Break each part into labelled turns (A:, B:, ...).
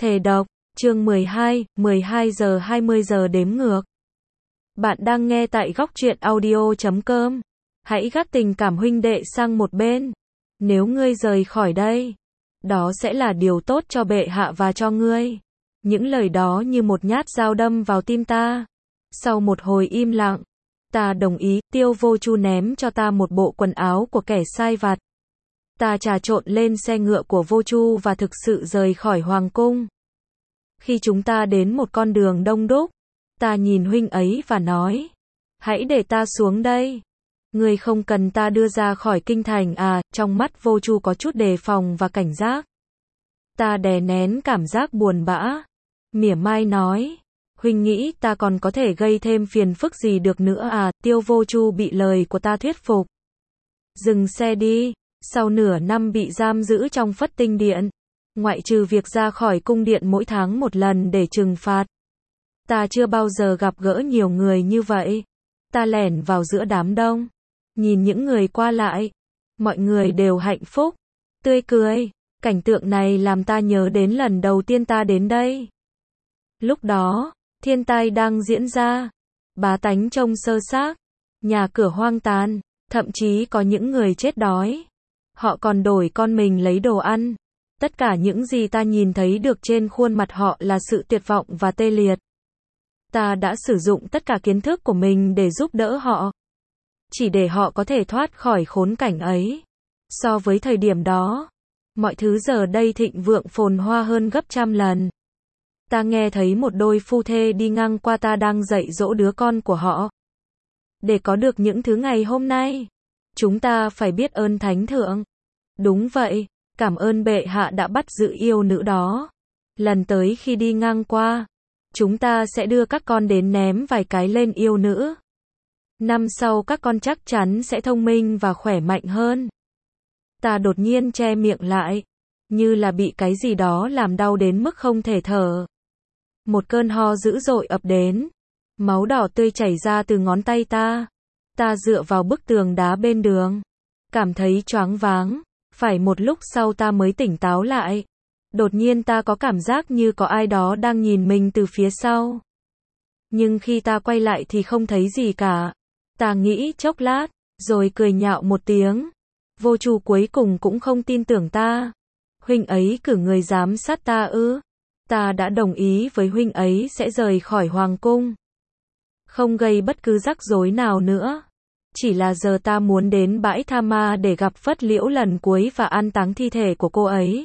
A: Thề độc, chương 12, 12 giờ 20 giờ đếm ngược. Bạn đang nghe tại góc truyện audio.com. Hãy gác tình cảm huynh đệ sang một bên. Nếu ngươi rời khỏi đây, đó sẽ là điều tốt cho bệ hạ và cho ngươi. Những lời đó như một nhát dao đâm vào tim ta. Sau một hồi im lặng, ta đồng ý. Tiêu Vô Chu ném cho ta một bộ quần áo của kẻ sai vặt. Ta trà trộn lên xe ngựa của Vô Chu và thực sự rời khỏi hoàng cung. Khi chúng ta đến một con đường đông đúc, ta nhìn huynh ấy và nói, hãy để ta xuống đây. Ngươi không cần ta đưa ra khỏi kinh thành à? Trong mắt Vô Chu có chút đề phòng và cảnh giác. Ta đè nén cảm giác buồn bã, mỉa mai nói, huynh nghĩ ta còn có thể gây thêm phiền phức gì được nữa à? Tiêu Vô Chu bị lời của ta thuyết phục. Dừng xe đi. Sau nửa năm bị giam giữ trong Phất Tinh Điện, ngoại trừ việc ra khỏi cung điện mỗi tháng một lần để trừng phạt, ta chưa bao giờ gặp gỡ nhiều người như vậy. Ta lẻn vào giữa đám đông, nhìn những người qua lại, mọi người đều hạnh phúc, tươi cười. Cảnh tượng này làm ta nhớ đến lần đầu tiên ta đến đây. Lúc đó, thiên tai đang diễn ra, bá tánh trông sơ xác, nhà cửa hoang tàn, thậm chí có những người chết đói. Họ còn đổi con mình lấy đồ ăn. Tất cả những gì ta nhìn thấy được trên khuôn mặt họ là sự tuyệt vọng và tê liệt. Ta đã sử dụng tất cả kiến thức của mình để giúp đỡ họ, chỉ để họ có thể thoát khỏi khốn cảnh ấy. So với thời điểm đó, mọi thứ giờ đây thịnh vượng phồn hoa hơn gấp trăm lần. Ta nghe thấy một đôi phu thê đi ngang qua, ta đang dạy dỗ đứa con của họ. Để có được những thứ ngày hôm nay, chúng ta phải biết ơn Thánh Thượng. Đúng vậy, cảm ơn bệ hạ đã bắt giữ yêu nữ đó. Lần tới khi đi ngang qua, chúng ta sẽ đưa các con đến ném vài cái lên yêu nữ. Năm sau các con chắc chắn sẽ thông minh và khỏe mạnh hơn. Ta đột nhiên che miệng lại, như là bị cái gì đó làm đau đến mức không thể thở. Một cơn ho dữ dội ập đến, máu đỏ tươi chảy ra từ ngón tay ta. Ta dựa vào bức tường đá bên đường, cảm thấy choáng váng. Phải một lúc sau ta mới tỉnh táo lại. Đột nhiên ta có cảm giác như có ai đó đang nhìn mình từ phía sau. Nhưng khi ta quay lại thì không thấy gì cả. Ta nghĩ chốc lát, rồi cười nhạo một tiếng. Vô Chu cuối cùng cũng không tin tưởng ta. Huynh ấy cử người giám sát ta ư? Ta đã đồng ý với huynh ấy sẽ rời khỏi hoàng cung, không gây bất cứ rắc rối nào nữa. Chỉ là giờ ta muốn đến bãi Tha Ma để gặp Phất Liễu lần cuối và an táng thi thể của cô ấy.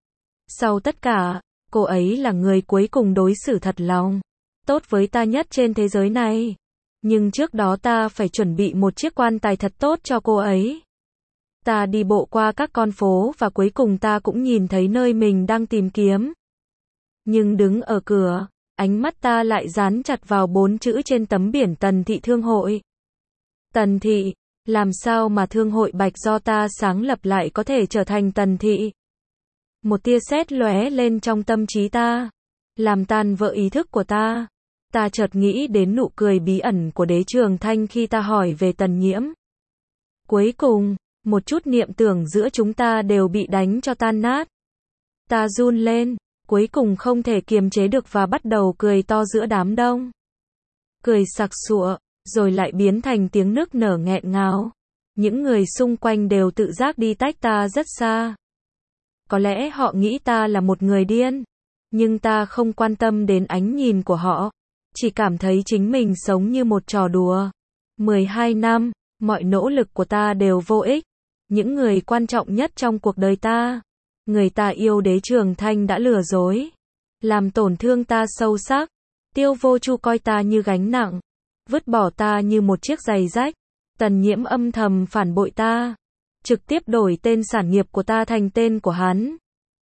A: Sau tất cả, cô ấy là người cuối cùng đối xử thật lòng tốt với ta nhất trên thế giới này. Nhưng trước đó ta phải chuẩn bị một chiếc quan tài thật tốt cho cô ấy. Ta đi bộ qua các con phố và cuối cùng ta cũng nhìn thấy nơi mình đang tìm kiếm. Nhưng đứng ở cửa, ánh mắt ta lại dán chặt vào 4 chữ trên tấm biển Tần Thị Thương Hội. Tần Thị, làm sao mà thương hội Bạch do ta sáng lập lại có thể trở thành Tần Thị? Một tia sét lóe lên trong tâm trí ta, làm tan vỡ ý thức của ta. Ta chợt nghĩ đến nụ cười bí ẩn của Đế Trường Thanh khi ta hỏi về Tần Nhiễm. Cuối cùng, một chút niệm tưởng giữa chúng ta đều bị đánh cho tan nát. Ta run lên, cuối cùng không thể kiềm chế được và bắt đầu cười to giữa đám đông. Cười sặc sụa, rồi lại biến thành tiếng nức nở nghẹn ngào. Những người xung quanh đều tự giác đi tách ta rất xa. Có lẽ họ nghĩ ta là một người điên, nhưng ta không quan tâm đến ánh nhìn của họ, chỉ cảm thấy chính mình sống như một trò đùa. 12 năm, mọi nỗ lực của ta đều vô ích. Những người quan trọng nhất trong cuộc đời ta, người ta yêu Đế Trường Thanh đã lừa dối, làm tổn thương ta sâu sắc. Tiêu Vô Chu coi ta như gánh nặng, vứt bỏ ta như một chiếc giày rách. Tần Nhiễm âm thầm phản bội ta, trực tiếp đổi tên sản nghiệp của ta thành tên của hắn.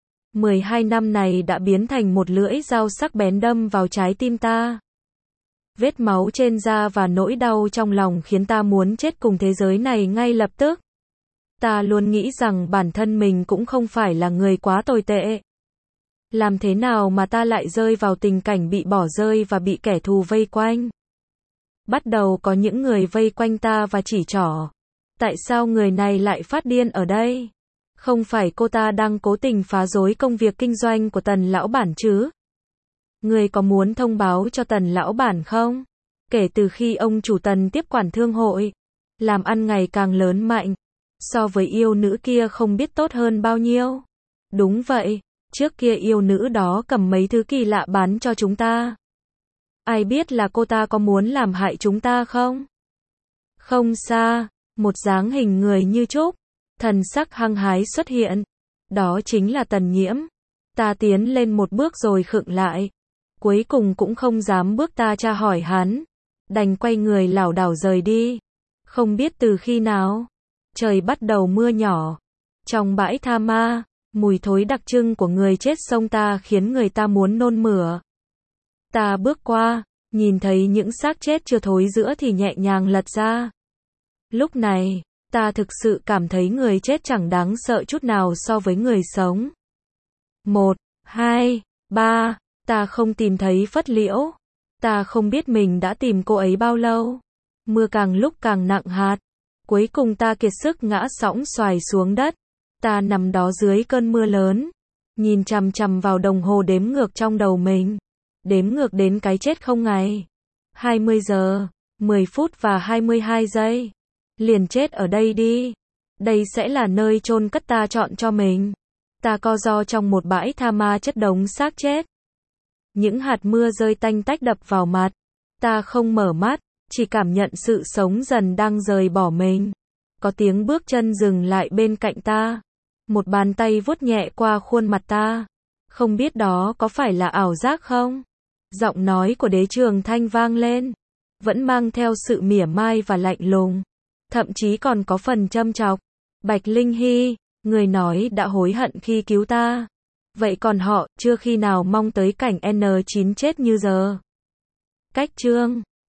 A: 12 năm này đã biến thành một lưỡi dao sắc bén đâm vào trái tim ta. Vết máu trên da và nỗi đau trong lòng khiến ta muốn chết cùng thế giới này ngay lập tức. Ta luôn nghĩ rằng bản thân mình cũng không phải là người quá tồi tệ. Làm thế nào mà ta lại rơi vào tình cảnh bị bỏ rơi và bị kẻ thù vây quanh? Bắt đầu có những người vây quanh ta và chỉ trỏ. Tại sao người này lại phát điên ở đây? Không phải cô ta đang cố tình phá rối công việc kinh doanh của Tần lão bản chứ? Người có muốn thông báo cho Tần lão bản không? Kể từ khi ông chủ Tần tiếp quản thương hội, làm ăn ngày càng lớn mạnh, so với yêu nữ kia không biết tốt hơn bao nhiêu. Đúng vậy, trước kia yêu nữ đó cầm mấy thứ kỳ lạ bán cho chúng ta. Ai biết là cô ta có muốn làm hại chúng ta không? Không xa, một dáng hình người như trúc, thần sắc hăng hái xuất hiện. Đó chính là Tần Nhiễm. Ta tiến lên một bước rồi khựng lại. Cuối cùng cũng không dám bước ta tra hỏi hắn. Đành quay người lảo đảo rời đi. Không biết từ khi nào, trời bắt đầu mưa nhỏ. Trong bãi tha ma, mùi thối đặc trưng của người chết xông ta khiến người ta muốn nôn mửa. Ta bước qua, nhìn thấy những xác chết chưa thối rữa thì nhẹ nhàng lật ra. Lúc này, ta thực sự cảm thấy người chết chẳng đáng sợ chút nào so với người sống. 1, 2, 3, ta không tìm thấy Phất Liễu. Ta không biết mình đã tìm cô ấy bao lâu. Mưa càng lúc càng nặng hạt. Cuối cùng ta kiệt sức ngã sõng xoài xuống đất. Ta nằm đó dưới cơn mưa lớn, nhìn chằm chằm vào đồng hồ đếm ngược trong đầu mình. Đếm ngược đến cái chết không ngày. 20 giờ, 10 phút và 22 giây. Liền chết ở đây đi. Đây sẽ là nơi chôn cất ta chọn cho mình. Ta co ro trong một bãi tha ma chất đống xác chết. Những hạt mưa rơi tanh tách đập vào mặt. Ta không mở mắt, chỉ cảm nhận sự sống dần đang rời bỏ mình. Có tiếng bước chân dừng lại bên cạnh ta. Một bàn tay vuốt nhẹ qua khuôn mặt ta. Không biết đó có phải là ảo giác không? Giọng nói của Đế Trường Thanh vang lên. Vẫn mang theo sự mỉa mai và lạnh lùng. Thậm chí còn có phần châm chọc. Bạch Linh Hy, người nói đã hối hận khi cứu ta. Vậy còn họ, chưa khi nào mong tới cảnh N9 chết như giờ. Cách chương